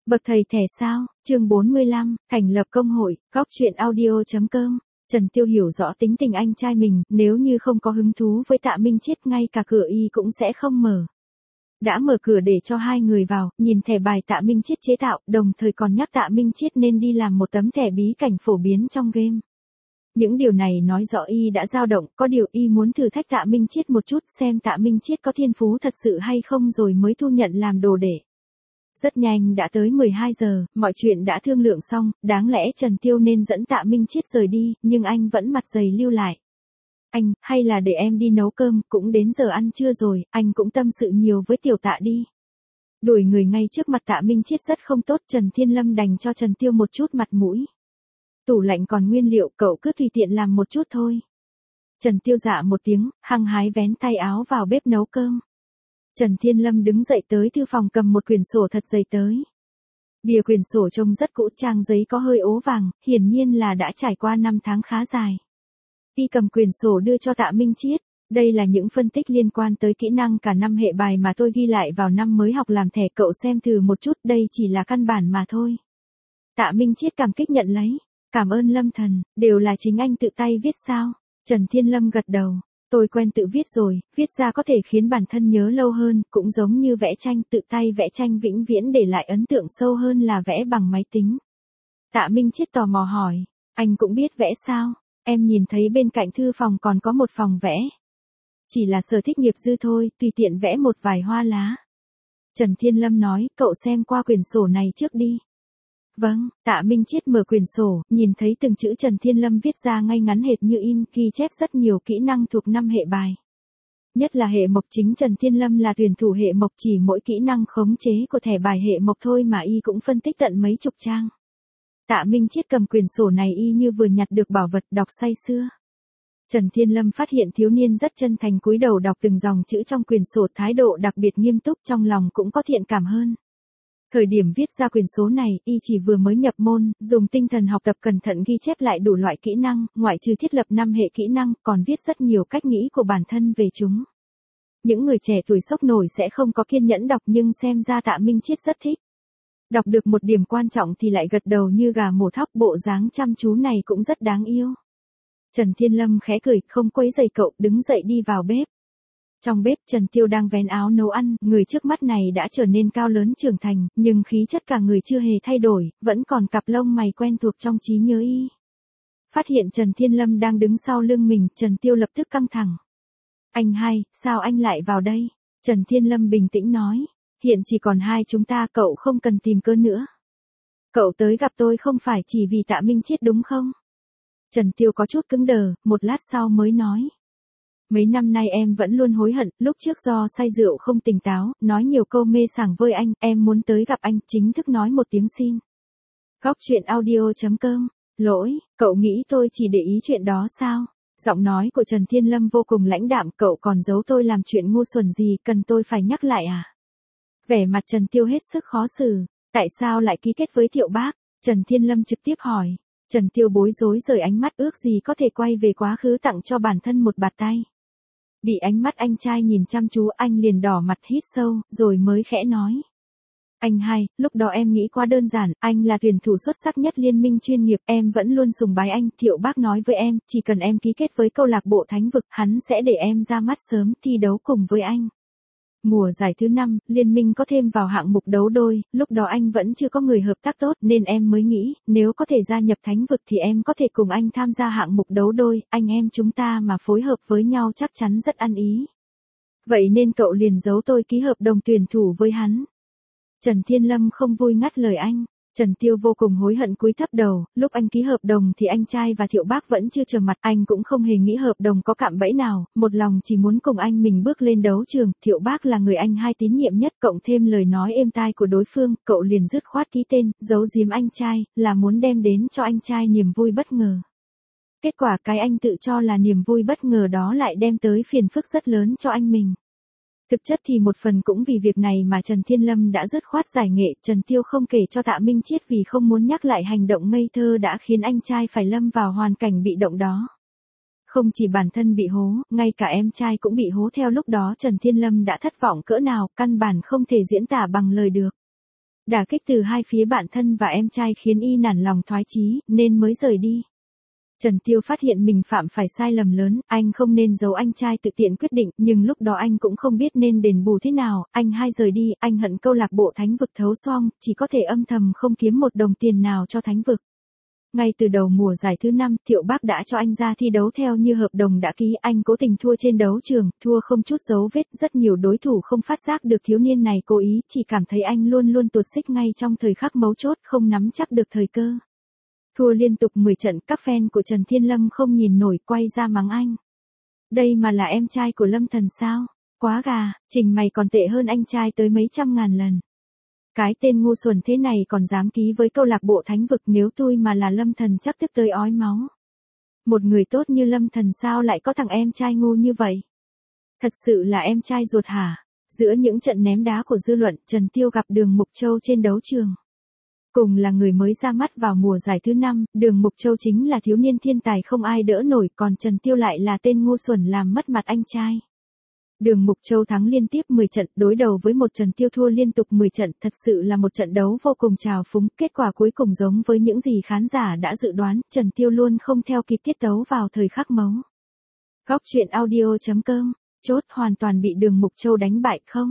Bậc thầy thẻ sao, chương 45, thành lập công hội, góc truyện audio.com. Trần Tiêu hiểu rõ tính tình anh trai mình, nếu như không có hứng thú với Tạ Minh Chiết ngay cả cửa y cũng sẽ không mở. Đã mở cửa để cho hai người vào, nhìn thẻ bài Tạ Minh Chiết chế tạo, đồng thời còn nhắc Tạ Minh Chiết nên đi làm một tấm thẻ bí cảnh phổ biến trong game. Những điều này nói rõ y đã dao động, có điều y muốn thử thách Tạ Minh Chiết một chút xem Tạ Minh Chiết có thiên phú thật sự hay không rồi mới thu nhận làm đồ đệ. Rất nhanh đã tới 12 giờ, mọi chuyện đã thương lượng xong, đáng lẽ Trần Tiêu nên dẫn Tạ Minh Chiết rời đi, nhưng anh vẫn mặt dày lưu lại. Anh, hay là để em đi nấu cơm, cũng đến giờ ăn trưa rồi, anh cũng tâm sự nhiều với tiểu Tạ đi. Đuổi người ngay trước mặt Tạ Minh Chiết rất không tốt, Trần Thiên Lâm đành cho Trần Tiêu một chút mặt mũi. Tủ lạnh còn nguyên liệu, cậu cứ tùy tiện làm một chút thôi. Trần Tiêu dạ một tiếng, hăng hái vén tay áo vào bếp nấu cơm. Trần Thiên Lâm đứng dậy tới thư phòng cầm một quyển sổ thật dày tới. Bìa quyển sổ trông rất cũ, trang giấy có hơi ố vàng, hiển nhiên là đã trải qua 5 tháng khá dài. Y cầm quyển sổ đưa cho Tạ Minh Chiết. Đây là những phân tích liên quan tới kỹ năng cả năm hệ bài mà tôi ghi lại vào năm mới học làm thẻ, cậu xem thử một chút, đây chỉ là căn bản mà thôi. Tạ Minh Chiết cảm kích nhận lấy. Cảm ơn Lâm thần, đều là chính anh tự tay viết sao? Trần Thiên Lâm gật đầu. Tôi quen tự viết rồi, viết ra có thể khiến bản thân nhớ lâu hơn, cũng giống như vẽ tranh, tự tay vẽ tranh vĩnh viễn để lại ấn tượng sâu hơn là vẽ bằng máy tính. Tạ Minh Chiết tò mò hỏi, anh cũng biết vẽ sao? Em nhìn thấy bên cạnh thư phòng còn có một phòng vẽ. Chỉ là sở thích nghiệp dư thôi, tùy tiện vẽ một vài hoa lá. Trần Thiên Lâm nói, cậu xem qua quyển sổ này trước đi. Vâng, Tạ Minh Chiết mở quyển sổ, nhìn thấy từng chữ Trần Thiên Lâm viết ra ngay ngắn hệt như in, ghi chép rất nhiều kỹ năng thuộc 5 hệ bài. Nhất là hệ mộc, chính Trần Thiên Lâm là tuyển thủ hệ mộc, chỉ mỗi kỹ năng khống chế của thẻ bài hệ mộc thôi mà y cũng phân tích tận mấy chục trang. Tạ Minh Chiết cầm quyển sổ này y như vừa nhặt được bảo vật, đọc say sưa. Trần Thiên Lâm phát hiện thiếu niên rất chân thành, cúi đầu đọc từng dòng chữ trong quyển sổ, thái độ đặc biệt nghiêm túc, trong lòng cũng có thiện cảm hơn. Thời điểm viết ra quyển số này, y chỉ vừa mới nhập môn, dùng tinh thần học tập cẩn thận ghi chép lại đủ loại kỹ năng, ngoại trừ thiết lập 5 hệ kỹ năng, còn viết rất nhiều cách nghĩ của bản thân về chúng. Những người trẻ tuổi sốc nổi sẽ không có kiên nhẫn đọc, nhưng xem ra Tạ Minh Chiết rất thích. Đọc được một điểm quan trọng thì lại gật đầu như gà mổ thóc, bộ dáng chăm chú này cũng rất đáng yêu. Trần Thiên Lâm khẽ cười, không quấy rầy cậu, đứng dậy đi vào bếp. Trong bếp, Trần Tiêu đang vén áo nấu ăn, người trước mắt này đã trở nên cao lớn trưởng thành, nhưng khí chất cả người chưa hề thay đổi, vẫn còn cặp lông mày quen thuộc trong trí nhớ y. Phát hiện Trần Thiên Lâm đang đứng sau lưng mình, Trần Tiêu lập tức căng thẳng. Anh hai, sao anh lại vào đây? Trần Thiên Lâm bình tĩnh nói, hiện chỉ còn hai chúng ta, cậu không cần tìm cớ nữa. Cậu tới gặp tôi không phải chỉ vì Tạ Minh Chiết đúng không? Trần Tiêu có chút cứng đờ, một lát sau mới nói. Mấy năm nay em vẫn luôn hối hận, lúc trước do say rượu không tỉnh táo, nói nhiều câu mê sảng với anh, em muốn tới gặp anh, chính thức nói một tiếng xin. Góc truyện audio.com, lỗi, cậu nghĩ tôi chỉ để ý chuyện đó sao? Giọng nói của Trần Thiên Lâm vô cùng lãnh đạm, cậu còn giấu tôi làm chuyện ngu xuẩn gì, cần tôi phải nhắc lại à? Vẻ mặt Trần Tiêu hết sức khó xử, tại sao lại ký kết với Thiệu Bác? Trần Thiên Lâm trực tiếp hỏi. Trần Tiêu bối rối rời ánh mắt, ước gì có thể quay về quá khứ tặng cho bản thân một bạt tay. Bị ánh mắt anh trai nhìn chăm chú, anh liền đỏ mặt hít sâu, rồi mới khẽ nói. Anh hai, lúc đó em nghĩ quá đơn giản, anh là tuyển thủ xuất sắc nhất liên minh chuyên nghiệp, em vẫn luôn sùng bái anh, Thiệu Bác nói với em, chỉ cần em ký kết với câu lạc bộ Thánh Vực, hắn sẽ để em ra mắt sớm, thi đấu cùng với anh. Mùa giải thứ 5, liên minh có thêm vào hạng mục đấu đôi, lúc đó anh vẫn chưa có người hợp tác tốt nên em mới nghĩ, nếu có thể gia nhập Thánh Vực thì em có thể cùng anh tham gia hạng mục đấu đôi, anh em chúng ta mà phối hợp với nhau chắc chắn rất ăn ý. Vậy nên cậu liền giấu tôi ký hợp đồng tuyển thủ với hắn. Trần Thiên Lâm không vui ngắt lời anh. Trần Tiêu vô cùng hối hận, cúi thấp đầu, lúc anh ký hợp đồng thì anh trai và Thiệu Bác vẫn chưa trở mặt, anh cũng không hề nghĩ hợp đồng có cạm bẫy nào, một lòng chỉ muốn cùng anh mình bước lên đấu trường, Thiệu Bác là người anh hai tín nhiệm nhất, cộng thêm lời nói êm tai của đối phương, cậu liền dứt khoát ký tên, giấu giếm anh trai, là muốn đem đến cho anh trai niềm vui bất ngờ. Kết quả cái anh tự cho là niềm vui bất ngờ đó lại đem tới phiền phức rất lớn cho anh mình. Thực chất thì một phần cũng vì việc này mà Trần Thiên Lâm đã dứt khoát giải nghệ, Trần Tiêu không kể cho Tạ Minh Chiết vì không muốn nhắc lại hành động ngây thơ đã khiến anh trai phải lâm vào hoàn cảnh bị động đó. Không chỉ bản thân bị hố, ngay cả em trai cũng bị hố theo, lúc đó Trần Thiên Lâm đã thất vọng cỡ nào, căn bản không thể diễn tả bằng lời được. Đả kích từ hai phía bạn thân và em trai khiến y nản lòng thoái chí, nên mới rời đi. Trần Tiêu phát hiện mình phạm phải sai lầm lớn, anh không nên giấu anh trai tự tiện quyết định, nhưng lúc đó anh cũng không biết nên đền bù thế nào, anh hai rời đi, anh hận câu lạc bộ Thánh vực thấu xoong, chỉ có thể âm thầm không kiếm một đồng tiền nào cho Thánh vực. Ngay từ đầu mùa giải thứ 5, Thiệu Bác đã cho anh ra thi đấu theo như hợp đồng đã ký, anh cố tình thua trên đấu trường, thua không chút dấu vết, rất nhiều đối thủ không phát giác được thiếu niên này cố ý, chỉ cảm thấy anh luôn luôn tuột xích ngay trong thời khắc mấu chốt, không nắm chắc được thời cơ. Thua liên tục 10 trận, các fan của Trần Thiên Lâm không nhìn nổi, quay ra mắng anh. Đây mà là em trai của Lâm Thần sao? Quá gà, Trình mày còn tệ hơn anh trai tới mấy trăm ngàn lần. Cái tên ngu xuẩn thế này còn dám ký với câu lạc bộ Thánh vực, nếu tôi mà là Lâm Thần chắc tức tới ói máu. Một người tốt như Lâm Thần sao lại có thằng em trai ngu như vậy? Thật sự là em trai ruột hả? Giữa những trận ném đá của dư luận, Trần Tiêu gặp Đường Mục Châu trên đấu trường. Cùng là người mới ra mắt vào mùa giải thứ 5, Đường Mục Châu chính là thiếu niên thiên tài không ai đỡ nổi, còn Trần Tiêu lại là tên ngu xuẩn làm mất mặt anh trai. Đường Mục Châu thắng liên tiếp 10 trận, đối đầu với một Trần Tiêu thua liên tục 10 trận, thật sự là một trận đấu vô cùng trào phúng, kết quả cuối cùng giống với những gì khán giả đã dự đoán, Trần Tiêu luôn không theo kịp tiết tấu vào thời khắc mấu. Góc truyện audio.com, chốt hoàn toàn bị Đường Mục Châu đánh bại không?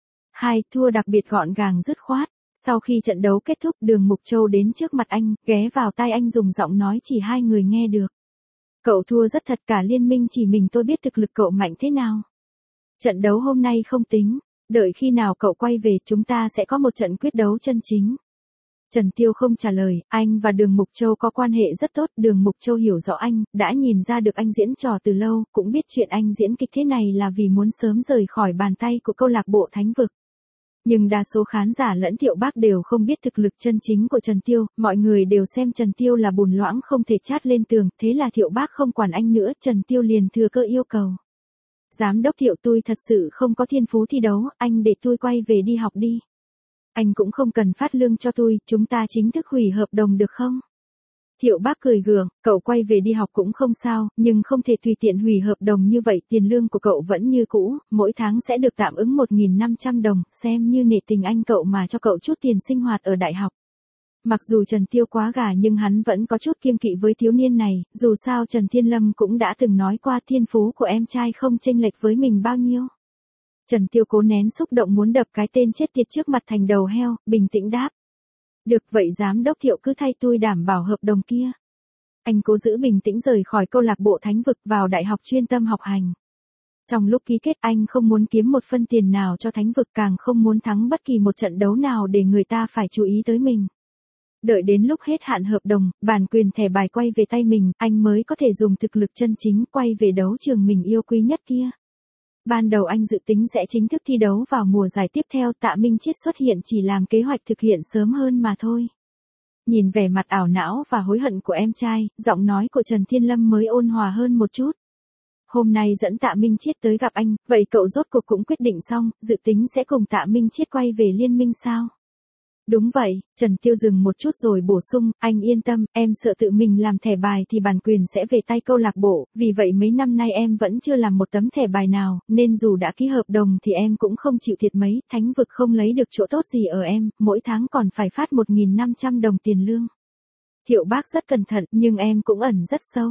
2. Thua đặc biệt gọn gàng dứt khoát. Sau khi trận đấu kết thúc, Đường Mục Châu đến trước mặt anh, ghé vào tai anh dùng giọng nói chỉ hai người nghe được. Cậu thua rất thật, cả liên minh chỉ mình tôi biết thực lực cậu mạnh thế nào. Trận đấu hôm nay không tính, đợi khi nào cậu quay về chúng ta sẽ có một trận quyết đấu chân chính. Trần Tiêu không trả lời, anh và Đường Mục Châu có quan hệ rất tốt, Đường Mục Châu hiểu rõ anh, đã nhìn ra được anh diễn trò từ lâu, cũng biết chuyện anh diễn kịch thế này là vì muốn sớm rời khỏi bàn tay của câu lạc bộ Thánh vực. Nhưng đa số khán giả lẫn Thiệu Bác đều không biết thực lực chân chính của Trần Tiêu, mọi người đều xem Trần Tiêu là bùn loãng không thể chát lên tường, thế là Thiệu Bác không quản anh nữa, Trần Tiêu liền thừa cơ yêu cầu. Giám đốc Thiệu, tôi thật sự không có thiên phú thi đấu, anh để tôi quay về đi học đi. Anh cũng không cần phát lương cho tôi, chúng ta chính thức hủy hợp đồng được không? Thiệu Bác cười gượng, cậu quay về đi học cũng không sao, nhưng không thể tùy tiện hủy hợp đồng như vậy, tiền lương của cậu vẫn như cũ, mỗi tháng sẽ được tạm ứng 1.500 đồng, xem như nể tình anh cậu mà cho cậu chút tiền sinh hoạt ở đại học. Mặc dù Trần Tiêu quá gà nhưng hắn vẫn có chút kiêng kỵ với thiếu niên này, dù sao Trần Thiên Lâm cũng đã từng nói qua thiên phú của em trai không chênh lệch với mình bao nhiêu. Trần Tiêu cố nén xúc động muốn đập cái tên chết tiệt trước mặt thành đầu heo, bình tĩnh đáp. Được vậy giám đốc Thiệu cứ thay tôi đảm bảo hợp đồng kia. Anh cố giữ bình tĩnh rời khỏi câu lạc bộ Thánh vực vào đại học chuyên tâm học hành. Trong lúc ký kết anh không muốn kiếm một phân tiền nào cho Thánh vực, càng không muốn thắng bất kỳ một trận đấu nào để người ta phải chú ý tới mình. Đợi đến lúc hết hạn hợp đồng, bản quyền thẻ bài quay về tay mình, anh mới có thể dùng thực lực chân chính quay về đấu trường mình yêu quý nhất kia. Ban đầu anh dự tính sẽ chính thức thi đấu vào mùa giải tiếp theo, Tạ Minh Chiết xuất hiện chỉ làm kế hoạch thực hiện sớm hơn mà thôi. Nhìn vẻ mặt ảo não và hối hận của em trai, giọng nói của Trần Thiên Lâm mới ôn hòa hơn một chút. Hôm nay dẫn Tạ Minh Chiết tới gặp anh, vậy cậu rốt cuộc cũng quyết định xong, dự tính sẽ cùng Tạ Minh Chiết quay về liên minh sao? Đúng vậy, Trần Tiêu dừng một chút rồi bổ sung, anh yên tâm, em sợ tự mình làm thẻ bài thì bản quyền sẽ về tay câu lạc bộ, vì vậy mấy năm nay em vẫn chưa làm một tấm thẻ bài nào, nên dù đã ký hợp đồng thì em cũng không chịu thiệt mấy, Thánh vực không lấy được chỗ tốt gì ở em, mỗi tháng còn phải phát 1.500 đồng tiền lương. Thiệu Bác rất cẩn thận, nhưng em cũng ẩn rất sâu.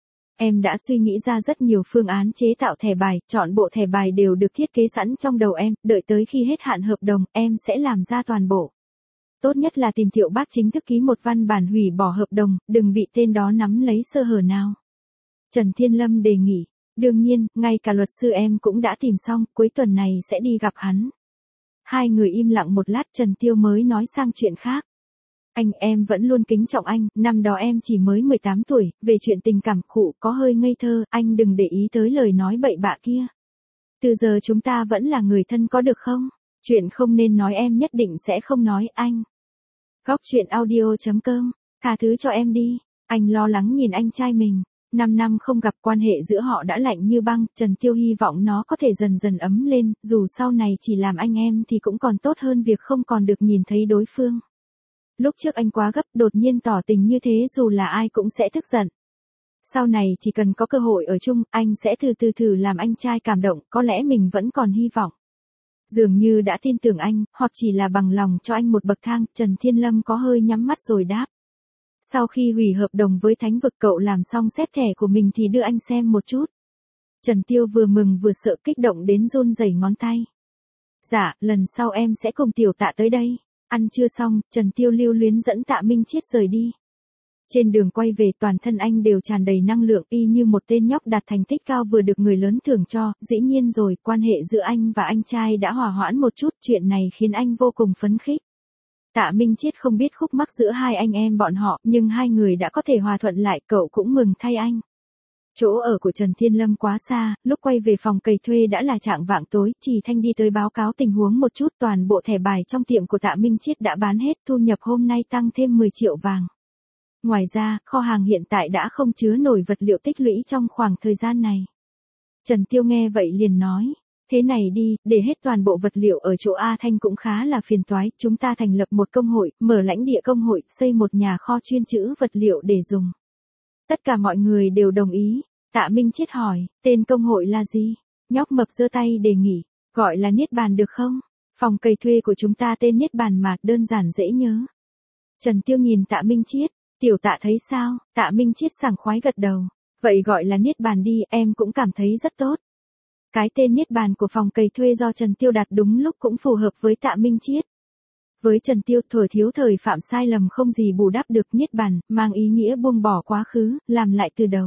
Em đã suy nghĩ ra rất nhiều phương án chế tạo thẻ bài, chọn bộ thẻ bài đều được thiết kế sẵn trong đầu em, đợi tới khi hết hạn hợp đồng, em sẽ làm ra toàn bộ. Tốt nhất là tìm Thiệu Bác chính thức ký một văn bản hủy bỏ hợp đồng, đừng bị tên đó nắm lấy sơ hở nào. Trần Thiên Lâm đề nghị, đương nhiên, ngay cả luật sư em cũng đã tìm xong, cuối tuần này sẽ đi gặp hắn. Hai người im lặng một lát, Trần Tiêu mới nói sang chuyện khác. Anh, em vẫn luôn kính trọng anh, năm đó em chỉ mới 18 tuổi, về chuyện tình cảm khụ có hơi ngây thơ, anh đừng để ý tới lời nói bậy bạ kia. Từ giờ chúng ta vẫn là người thân có được không? Chuyện không nên nói em nhất định sẽ không nói anh. Góc truyện audio.com, tha thứ cho em đi, anh lo lắng nhìn anh trai mình. 5 năm không gặp, quan hệ giữa họ đã lạnh như băng, Trần Tiêu hy vọng nó có thể dần dần ấm lên, dù sau này chỉ làm anh em thì cũng còn tốt hơn việc không còn được nhìn thấy đối phương. Lúc trước anh quá gấp, đột nhiên tỏ tình như thế dù là ai cũng sẽ tức giận. Sau này chỉ cần có cơ hội ở chung, anh sẽ từ từ thử làm anh trai cảm động, có lẽ mình vẫn còn hy vọng. Dường như đã tin tưởng anh, hoặc chỉ là bằng lòng cho anh một bậc thang, Trần Thiên Lâm có hơi nhắm mắt rồi đáp. Sau khi hủy hợp đồng với thánh vực cậu làm xong xét thẻ của mình thì đưa anh xem một chút. Trần Tiêu vừa mừng vừa sợ kích động đến run rẩy ngón tay. Dạ, lần sau em sẽ cùng Tiểu Tạ tới đây. Ăn trưa xong, Trần Tiêu lưu luyến dẫn Tạ Minh Chiết rời đi. Trên đường quay về toàn thân anh đều tràn đầy năng lượng y như một tên nhóc đạt thành tích cao vừa được người lớn thưởng cho, dĩ nhiên rồi, quan hệ giữa anh và anh trai đã hòa hoãn một chút, chuyện này khiến anh vô cùng phấn khích. Tạ Minh Chiết không biết khúc mắc giữa hai anh em bọn họ, nhưng hai người đã có thể hòa thuận lại, cậu cũng mừng thay anh. Chỗ ở của Trần Thiên Lâm quá xa, lúc quay về phòng cày thuê đã là chạng vạng tối, Trì Thanh đi tới báo cáo tình huống một chút, toàn bộ thẻ bài trong tiệm của Tạ Minh Chiết đã bán hết, thu nhập hôm nay tăng thêm 10 triệu vàng. Ngoài ra, kho hàng hiện tại đã không chứa nổi vật liệu tích lũy trong khoảng thời gian này. Trần Tiêu nghe vậy liền nói, thế này đi, để hết toàn bộ vật liệu ở chỗ A Thanh cũng khá là phiền toái, chúng ta thành lập một công hội, mở lãnh địa công hội, xây một nhà kho chuyên trữ vật liệu để dùng. Tất cả mọi người đều đồng ý. Tạ Minh Chiết hỏi, tên công hội là gì? Nhóc mập giơ tay đề nghị, gọi là Niết Bàn được không? Phòng cày thuê của chúng ta tên Niết Bàn mà, đơn giản dễ nhớ. Trần Tiêu nhìn Tạ Minh Chiết, Tiểu Tạ thấy sao? Tạ Minh Chiết sảng khoái gật đầu, vậy gọi là Niết Bàn đi, em cũng cảm thấy rất tốt. Cái tên Niết Bàn của phòng cày thuê do Trần Tiêu đặt đúng lúc cũng phù hợp với Tạ Minh Chiết. Với Trần Tiêu, thuở thiếu thời phạm sai lầm không gì bù đắp được, Niết Bàn mang ý nghĩa buông bỏ quá khứ, làm lại từ đầu.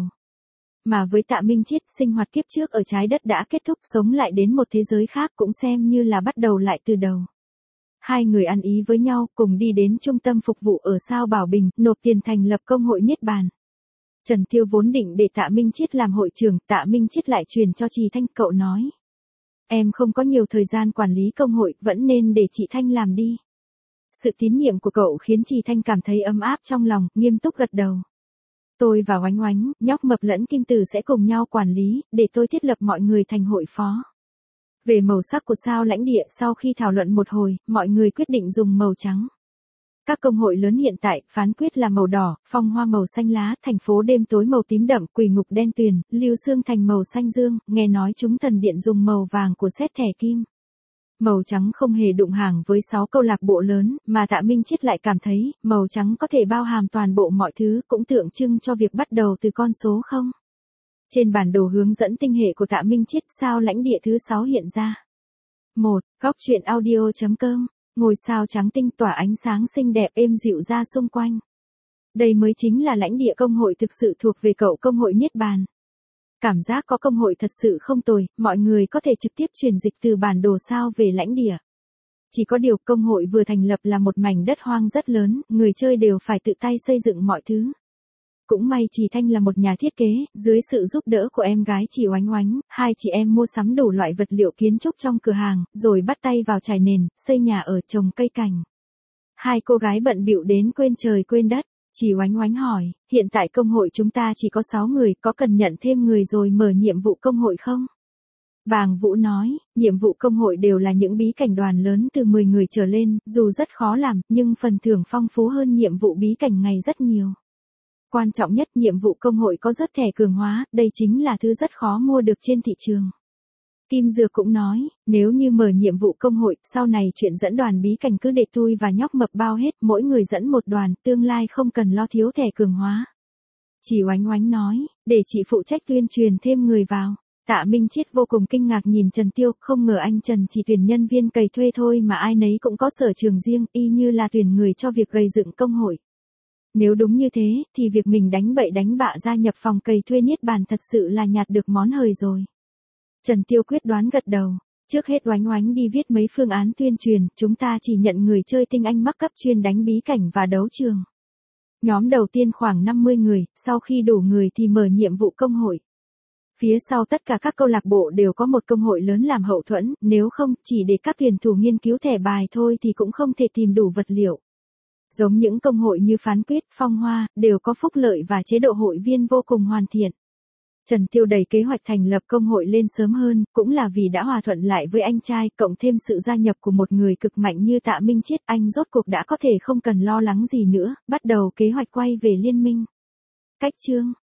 Mà với Tạ Minh Chiết, sinh hoạt kiếp trước ở trái đất đã kết thúc, sống lại đến một thế giới khác cũng xem như là bắt đầu lại từ đầu. Hai người ăn ý với nhau, cùng đi đến trung tâm phục vụ ở Sao Bảo Bình, nộp tiền thành lập công hội Niết Bàn. Trần Tiêu vốn định để Tạ Minh Chiết làm hội trưởng, Tạ Minh Chiết lại truyền cho Trì Thanh, cậu nói. Em không có nhiều thời gian quản lý công hội, vẫn nên để chị Thanh làm đi. Sự tín nhiệm của cậu khiến Trì Thanh cảm thấy ấm áp trong lòng, nghiêm túc gật đầu. Tôi và Oánh Oánh, nhóc mập lẫn Kim Tử sẽ cùng nhau quản lý, để tôi thiết lập mọi người thành hội phó. Về màu sắc của sao lãnh địa, sau khi thảo luận một hồi, mọi người quyết định dùng màu trắng. Các công hội lớn hiện tại, Phán Quyết là màu đỏ, Phong Hoa màu xanh lá, Thành Phố Đêm Tối màu tím đậm, Quỷ Ngục đen tuyền, Lưu Xương Thành màu xanh dương, nghe nói chúng Thần Điện dùng màu vàng của xét thẻ kim. Màu trắng không hề đụng hàng với 6 câu lạc bộ lớn, mà Tạ Minh Chiết lại cảm thấy, màu trắng có thể bao hàm toàn bộ mọi thứ, cũng tượng trưng cho việc bắt đầu từ con số 0. Trên bản đồ hướng dẫn tinh hệ của Tạ Minh Chiết, sao lãnh địa thứ 6 hiện ra. 1. Góc truyện audio.com. Ngôi sao trắng tinh tỏa ánh sáng xinh đẹp êm dịu ra xung quanh. Đây mới chính là lãnh địa công hội thực sự thuộc về cậu công hội Niết Bàn. Cảm giác có công hội thật sự không tồi, mọi người có thể trực tiếp truyền dịch từ bản đồ sao về lãnh địa. Chỉ có điều công hội vừa thành lập là một mảnh đất hoang rất lớn, người chơi đều phải tự tay xây dựng mọi thứ. Cũng may Trì Thanh là một nhà thiết kế, dưới sự giúp đỡ của em gái Trì Oánh Oánh, hai chị em mua sắm đủ loại vật liệu kiến trúc trong cửa hàng, rồi bắt tay vào trải nền, xây nhà ở, trồng cây cảnh. Hai cô gái bận bịu đến quên trời quên đất. Trì Oánh Oánh hỏi, hiện tại công hội chúng ta chỉ có 6 người, có cần nhận thêm người rồi mở nhiệm vụ công hội không? Bàng Vũ nói, nhiệm vụ công hội đều là những bí cảnh đoàn lớn từ 10 người trở lên, dù rất khó làm, nhưng phần thưởng phong phú hơn nhiệm vụ bí cảnh ngày rất nhiều. Quan trọng nhất, nhiệm vụ công hội có rớt thẻ cường hóa, đây chính là thứ rất khó mua được trên thị trường. Kim Dược cũng nói, nếu như mở nhiệm vụ công hội, sau này chuyện dẫn đoàn bí cảnh cứ để tôi và nhóc mập bao hết, mỗi người dẫn một đoàn, tương lai không cần lo thiếu thẻ cường hóa. Trì Oánh Oánh nói, để chị phụ trách tuyên truyền thêm người vào. Tạ Minh Chiết vô cùng kinh ngạc nhìn Trần Tiêu, không ngờ anh Trần chỉ tuyển nhân viên cày thuê thôi mà ai nấy cũng có sở trường riêng, y như là tuyển người cho việc gây dựng công hội. Nếu đúng như thế, thì việc mình đánh bậy đánh bạ gia nhập phòng cày thuê Niết Bàn thật sự là nhặt được món hời rồi. Trần Tiêu quyết đoán gật đầu. Trước hết Oánh Oánh đi viết mấy phương án tuyên truyền, chúng ta chỉ nhận người chơi tinh anh mắc cấp chuyên đánh bí cảnh và đấu trường. Nhóm đầu tiên khoảng 50 người, sau khi đủ người thì mở nhiệm vụ công hội. Phía sau tất cả các câu lạc bộ đều có một công hội lớn làm hậu thuẫn, nếu không, chỉ để các tuyển thủ nghiên cứu thẻ bài thôi thì cũng không thể tìm đủ vật liệu. Giống những công hội như Phán Quyết, Phong Hoa, đều có phúc lợi và chế độ hội viên vô cùng hoàn thiện. Trần Tiêu đẩy kế hoạch thành lập công hội lên sớm hơn, cũng là vì đã hòa thuận lại với anh trai, cộng thêm sự gia nhập của một người cực mạnh như Tạ Minh Chiết, anh rốt cuộc đã có thể không cần lo lắng gì nữa, bắt đầu kế hoạch quay về liên minh. Cách chương